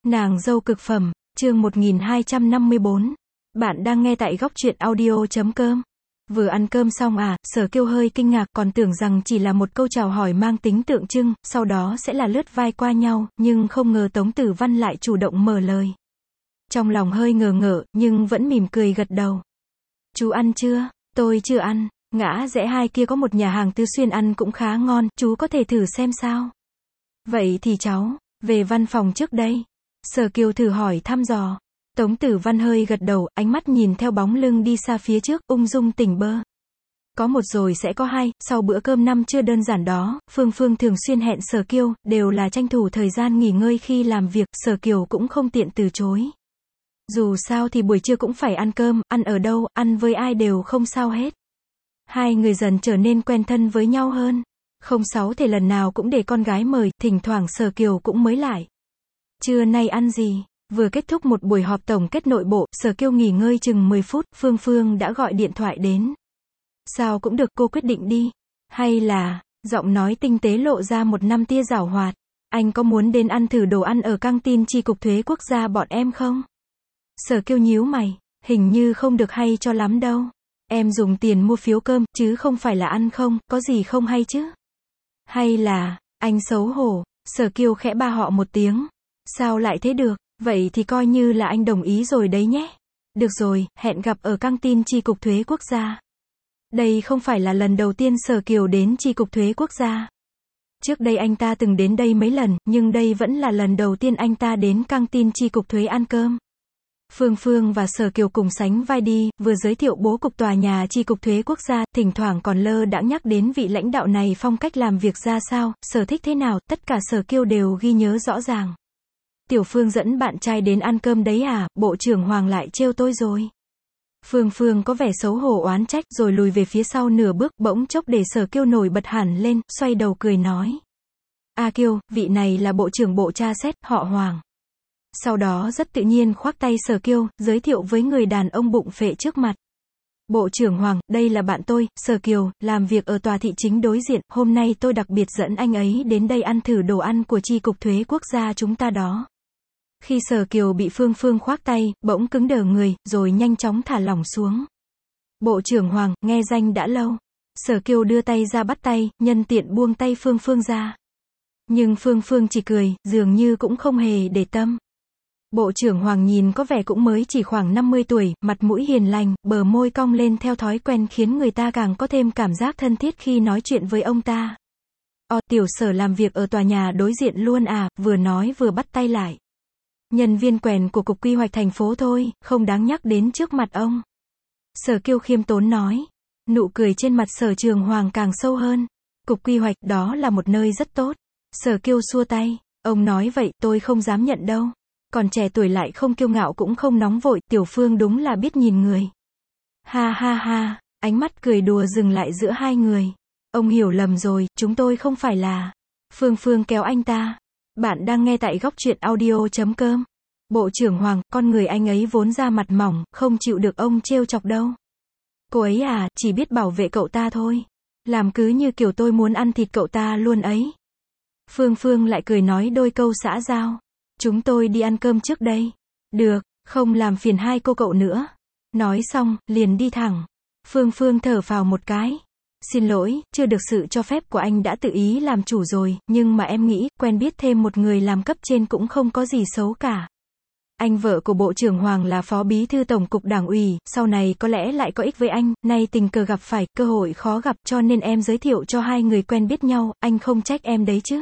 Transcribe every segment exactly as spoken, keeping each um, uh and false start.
Nàng dâu cực phẩm, chương một nghìn hai trăm năm mươi bốn. Bạn đang nghe tại góc truyện audio chấm com. Vừa ăn cơm xong à, Sở Kiêu hơi kinh ngạc, còn tưởng rằng chỉ là một câu chào hỏi mang tính tượng trưng, sau đó sẽ là lướt vai qua nhau, nhưng không ngờ Tống Tử Văn lại chủ động mở lời. Trong lòng hơi ngờ ngợ, nhưng vẫn mỉm cười gật đầu. Chú ăn chưa? Tôi chưa ăn, ngã rẽ hai kia có một nhà hàng Tứ Xuyên ăn cũng khá ngon, chú có thể thử xem sao? Vậy thì cháu, về văn phòng trước đây. Sở Kiều thử hỏi thăm dò. Tống Tử Văn hơi gật đầu, ánh mắt nhìn theo bóng lưng đi xa phía trước, ung dung tỉnh bơ. Có một rồi sẽ có hai, sau bữa cơm năm trưa đơn giản đó, Phương Phương thường xuyên hẹn Sở Kiều, đều là tranh thủ thời gian nghỉ ngơi khi làm việc, Sở Kiều cũng không tiện từ chối. Dù sao thì buổi trưa cũng phải ăn cơm, ăn ở đâu, ăn với ai đều không sao hết. Hai người dần trở nên quen thân với nhau hơn. Không sáu thể lần nào cũng để con gái mời, thỉnh thoảng Sở Kiều cũng mới lại. Trưa nay ăn gì? Vừa kết thúc một buổi họp tổng kết nội bộ, Sở Kiêu nghỉ ngơi chừng mười phút, Phương Phương đã gọi điện thoại đến. Sao cũng được, cô quyết định đi. Hay là, giọng nói tinh tế lộ ra một năm tia giảo hoạt. Anh có muốn đến ăn thử đồ ăn ở căng tin chi cục thuế quốc gia bọn em không? Sở Kiêu nhíu mày, hình như không được hay cho lắm đâu. Em dùng tiền mua phiếu cơm, chứ không phải là ăn không, có gì không hay chứ? Hay là, anh xấu hổ, Sở Kiêu khẽ ba họ một tiếng. Sao lại thế được? Vậy thì coi như là anh đồng ý rồi đấy nhé. Được rồi, hẹn gặp ở căng tin chi cục thuế quốc gia. Đây không phải là lần đầu tiên Sở Kiều đến chi cục thuế quốc gia. Trước đây anh ta từng đến đây mấy lần, nhưng đây vẫn là lần đầu tiên anh ta đến căng tin chi cục thuế ăn cơm. Phương Phương và Sở Kiều cùng sánh vai đi, vừa giới thiệu bố cục tòa nhà chi cục thuế quốc gia, thỉnh thoảng còn lơ đãng nhắc đến vị lãnh đạo này phong cách làm việc ra sao, sở thích thế nào, tất cả Sở Kiều đều ghi nhớ rõ ràng. Tiểu Phương dẫn bạn trai đến ăn cơm đấy à, Bộ trưởng Hoàng lại trêu tôi rồi. Phương Phương có vẻ xấu hổ oán trách, rồi lùi về phía sau nửa bước, bỗng chốc để Sở Kiêu nổi bật hẳn lên, xoay đầu cười nói. A Kiêu, vị này là Bộ trưởng Bộ tra xét, họ Hoàng. Sau đó rất tự nhiên khoác tay Sở Kiêu, giới thiệu với người đàn ông bụng phệ trước mặt. Bộ trưởng Hoàng, đây là bạn tôi, Sở Kiều, làm việc ở tòa thị chính đối diện, hôm nay tôi đặc biệt dẫn anh ấy đến đây ăn thử đồ ăn của chi cục thuế quốc gia chúng ta đó. Khi Sở Kiều bị Phương Phương khoác tay, bỗng cứng đờ người, rồi nhanh chóng thả lỏng xuống. Bộ trưởng Hoàng, nghe danh đã lâu. Sở Kiều đưa tay ra bắt tay, nhân tiện buông tay Phương Phương ra. Nhưng Phương Phương chỉ cười, dường như cũng không hề để tâm. Bộ trưởng Hoàng nhìn có vẻ cũng mới chỉ khoảng năm mươi tuổi, mặt mũi hiền lành, bờ môi cong lên theo thói quen khiến người ta càng có thêm cảm giác thân thiết khi nói chuyện với ông ta. Ồ, tiểu Sở làm việc ở tòa nhà đối diện luôn à, vừa nói vừa bắt tay lại. Nhân viên quèn của Cục Quy hoạch thành phố thôi, không đáng nhắc đến trước mặt ông. Sở Kiêu khiêm tốn nói. Nụ cười trên mặt Sở Trường Hoàng càng sâu hơn. Cục Quy hoạch, đó là một nơi rất tốt. Sở Kiêu xua tay. Ông nói vậy, tôi không dám nhận đâu. Còn trẻ tuổi lại không kiêu ngạo cũng không nóng vội, Tiểu Phương đúng là biết nhìn người. Ha ha ha, ánh mắt cười đùa dừng lại giữa hai người. Ông hiểu lầm rồi, chúng tôi không phải là. Phương Phương kéo anh ta. Bạn đang nghe tại góc truyện audio chấm com. Bộ trưởng Hoàng, con người anh ấy vốn ra mặt mỏng, không chịu được ông trêu chọc đâu. Cô ấy à, chỉ biết bảo vệ cậu ta thôi. Làm cứ như kiểu tôi muốn ăn thịt cậu ta luôn ấy. Phương Phương lại cười nói đôi câu xã giao. Chúng tôi đi ăn cơm trước đây. Được, không làm phiền hai cô cậu nữa. Nói xong, liền đi thẳng. Phương Phương thở phào một cái. Xin lỗi, chưa được sự cho phép của anh đã tự ý làm chủ rồi, nhưng mà em nghĩ, quen biết thêm một người làm cấp trên cũng không có gì xấu cả. Anh vợ của Bộ trưởng Hoàng là Phó Bí thư Tổng cục Đảng ủy, sau này có lẽ lại có ích với anh, nay tình cờ gặp phải, cơ hội khó gặp, cho nên em giới thiệu cho hai người quen biết nhau, anh không trách em đấy chứ.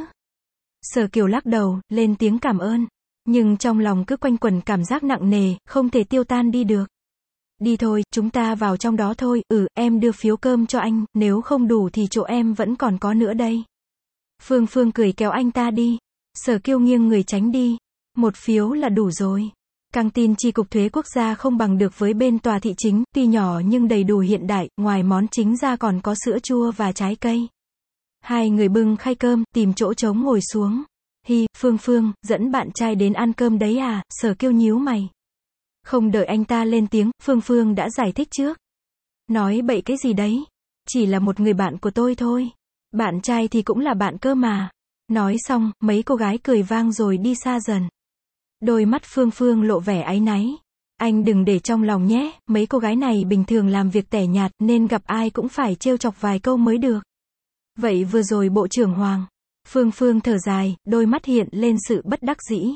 Sở Kiều lắc đầu, lên tiếng cảm ơn. Nhưng trong lòng cứ quanh quẩn cảm giác nặng nề, không thể tiêu tan đi được. Đi thôi, chúng ta vào trong đó thôi, ừ, em đưa phiếu cơm cho anh, nếu không đủ thì chỗ em vẫn còn có nữa đây. Phương Phương cười kéo anh ta đi. Sở Kiêu nghiêng người tránh đi. Một phiếu là đủ rồi. Căng tin chi cục thuế quốc gia không bằng được với bên tòa thị chính, tuy nhỏ nhưng đầy đủ hiện đại, ngoài món chính ra còn có sữa chua và trái cây. Hai người bưng khay cơm, tìm chỗ trống ngồi xuống. Hi, Phương Phương, dẫn bạn trai đến ăn cơm đấy à, Sở Kiêu nhíu mày. Không đợi anh ta lên tiếng, Phương Phương đã giải thích trước. Nói bậy cái gì đấy? Chỉ là một người bạn của tôi thôi. Bạn trai thì cũng là bạn cơ mà. Nói xong, mấy cô gái cười vang rồi đi xa dần. Đôi mắt Phương Phương lộ vẻ áy náy. Anh đừng để trong lòng nhé, mấy cô gái này bình thường làm việc tẻ nhạt nên gặp ai cũng phải trêu chọc vài câu mới được. Vậy vừa rồi Bộ trưởng Hoàng. Phương Phương thở dài, đôi mắt hiện lên sự bất đắc dĩ.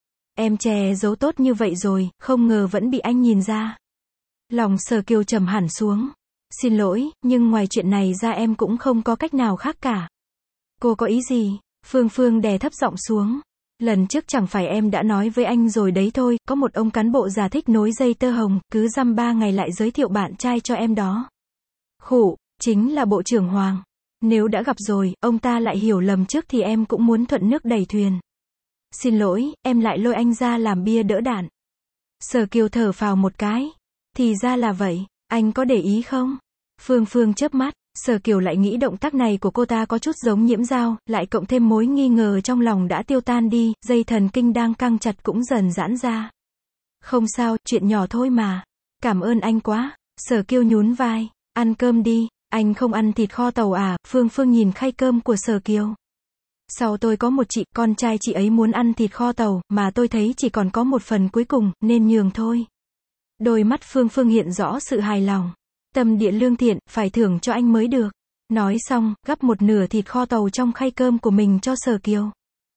Em che giấu tốt như vậy rồi, không ngờ vẫn bị anh nhìn ra. Lòng Sở Kiều trầm hẳn xuống. Xin lỗi, nhưng ngoài chuyện này ra em cũng không có cách nào khác cả. Cô có ý gì? Phương Phương đè thấp giọng xuống. Lần trước chẳng phải em đã nói với anh rồi đấy thôi, có một ông cán bộ già thích nối dây tơ hồng, cứ dăm ba ngày lại giới thiệu bạn trai cho em đó. Khụ, chính là Bộ trưởng Hoàng. Nếu đã gặp rồi, ông ta lại hiểu lầm trước thì em cũng muốn thuận nước đẩy thuyền. Xin lỗi, em lại lôi anh ra làm bia đỡ đạn. Sở Kiều thở phào một cái. Thì ra là vậy, anh có để ý không? Phương Phương chớp mắt, Sở Kiều lại nghĩ động tác này của cô ta có chút giống Nhiễm Dao, lại cộng thêm mối nghi ngờ trong lòng đã tiêu tan đi, dây thần kinh đang căng chặt cũng dần giãn ra. Không sao, chuyện nhỏ thôi mà. Cảm ơn anh quá. Sở Kiều nhún vai. Ăn cơm đi. Anh không ăn thịt kho tàu à? Phương Phương nhìn khay cơm của Sở Kiều. Sau tôi có một chị, con trai chị ấy muốn ăn thịt kho tàu, mà tôi thấy chỉ còn có một phần cuối cùng, nên nhường thôi. Đôi mắt Phương Phương hiện rõ sự hài lòng. Tâm địa lương thiện, phải thưởng cho anh mới được. Nói xong, gắp một nửa thịt kho tàu trong khay cơm của mình cho Sở Kiều.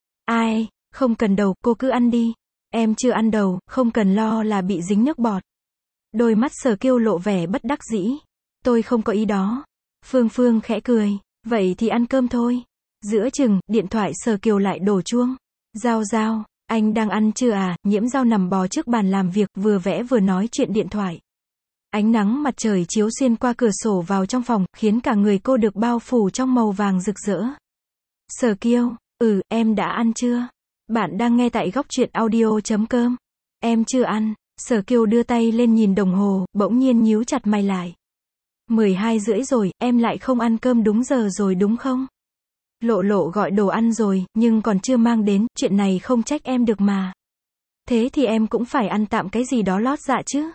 Ai, không cần đầu, cô cứ ăn đi. Em chưa ăn đầu, không cần lo là bị dính nước bọt. Đôi mắt Sở Kiều lộ vẻ bất đắc dĩ. Tôi không có ý đó. Phương Phương khẽ cười. Vậy thì ăn cơm thôi. Giữa chừng, điện thoại Sở Kiều lại đổ chuông. Giao Giao, anh đang ăn chưa à? Nhiễm Dao nằm bò trước bàn làm việc, vừa vẽ vừa nói chuyện điện thoại. Ánh nắng mặt trời chiếu xuyên qua cửa sổ vào trong phòng, khiến cả người cô được bao phủ trong màu vàng rực rỡ. Sở Kiều, ừ, em đã ăn chưa? Bạn đang nghe tại góc truyện audio chấm com. Em chưa ăn. Sở Kiều đưa tay lên nhìn đồng hồ, bỗng nhiên nhíu chặt mày lại. mười hai rưỡi rồi, em lại không ăn cơm đúng giờ rồi đúng không? Lộ Lộ gọi đồ ăn rồi, nhưng còn chưa mang đến, chuyện này không trách em được mà. Thế thì em cũng phải ăn tạm cái gì đó lót dạ chứ.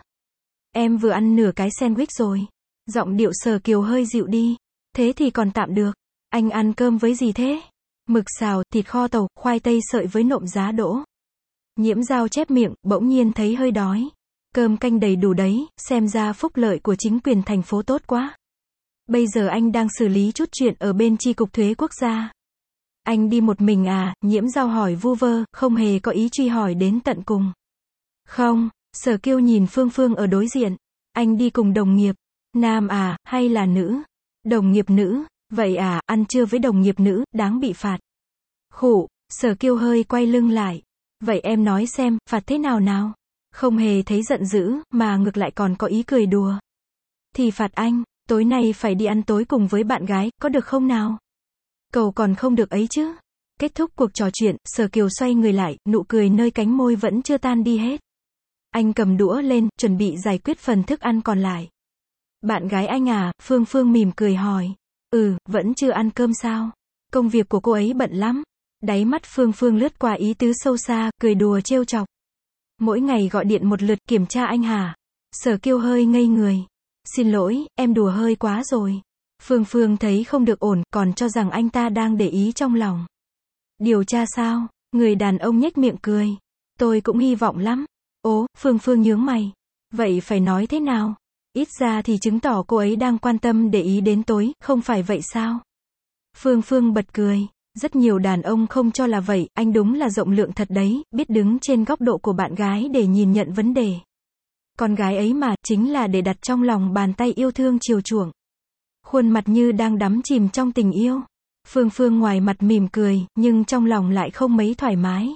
Em vừa ăn nửa cái sandwich rồi. Giọng điệu Sở Kiều hơi dịu đi. Thế thì còn tạm được. Anh ăn cơm với gì thế? Mực xào, thịt kho tàu, khoai tây sợi với nộm giá đỗ. Nhiễm Dao chép miệng, bỗng nhiên thấy hơi đói. Cơm canh đầy đủ đấy, xem ra phúc lợi của chính quyền thành phố tốt quá. Bây giờ anh đang xử lý chút chuyện ở bên chi cục thuế quốc gia. Anh đi một mình à? Nhiễm Dao hỏi vu vơ, không hề có ý truy hỏi đến tận cùng. Không. Sở Kiều nhìn Phương Phương ở đối diện. Anh đi cùng đồng nghiệp. Nam à, hay là nữ? Đồng nghiệp nữ. Vậy à, ăn trưa với đồng nghiệp nữ, đáng bị phạt. Khụ, Sở Kiều hơi quay lưng lại. Vậy em nói xem, phạt thế nào nào? Không hề thấy giận dữ, mà ngược lại còn có ý cười đùa. Thì phạt anh, tối nay phải đi ăn tối cùng với bạn gái, có được không nào? Cầu còn không được ấy chứ. Kết thúc cuộc trò chuyện, Sở Kiều xoay người lại, nụ cười nơi cánh môi vẫn chưa tan đi hết. Anh cầm đũa lên, chuẩn bị giải quyết phần thức ăn còn lại. Bạn gái anh à? Phương Phương mỉm cười hỏi. Ừ, vẫn chưa ăn cơm sao? Công việc của cô ấy bận lắm. Đáy mắt Phương Phương lướt qua ý tứ sâu xa, cười đùa trêu chọc. Mỗi ngày gọi điện một lượt kiểm tra anh hả? Sở Kiều hơi ngây người. Xin lỗi, em đùa hơi quá rồi. Phương Phương thấy không được ổn, còn cho rằng anh ta đang để ý trong lòng. Điều tra sao? Người đàn ông nhếch miệng cười. Tôi cũng hy vọng lắm. Ố, Phương Phương nhướng mày. Vậy phải nói thế nào? Ít ra thì chứng tỏ cô ấy đang quan tâm để ý đến tối, không phải vậy sao? Phương Phương bật cười. Rất nhiều đàn ông không cho là vậy, anh đúng là rộng lượng thật đấy, biết đứng trên góc độ của bạn gái để nhìn nhận vấn đề. Con gái ấy mà, chính là để đặt trong lòng bàn tay yêu thương chiều chuộng. Khuôn mặt như đang đắm chìm trong tình yêu. Phương Phương ngoài mặt mỉm cười, nhưng trong lòng lại không mấy thoải mái.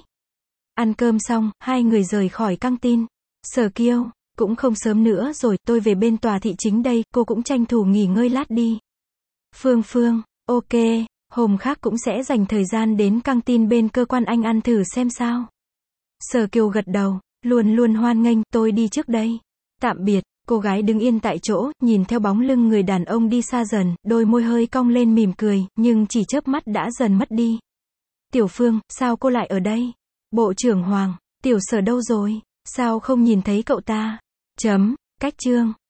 Ăn cơm xong, hai người rời khỏi căng tin. Sở Kiều, cũng không sớm nữa rồi, tôi về bên tòa thị chính đây, cô cũng tranh thủ nghỉ ngơi lát đi. Phương Phương, ok, hôm khác cũng sẽ dành thời gian đến căng tin bên cơ quan anh ăn thử xem sao. Sở Kiều gật đầu, luôn luôn hoan nghênh, tôi đi trước đây. Tạm biệt, cô gái đứng yên tại chỗ, nhìn theo bóng lưng người đàn ông đi xa dần, đôi môi hơi cong lên mỉm cười, nhưng chỉ chớp mắt đã dần mất đi. Tiểu Phương, sao cô lại ở đây? Bộ trưởng Hoàng, Tiểu Sở đâu rồi? Sao không nhìn thấy cậu ta? Chấm, cách chương.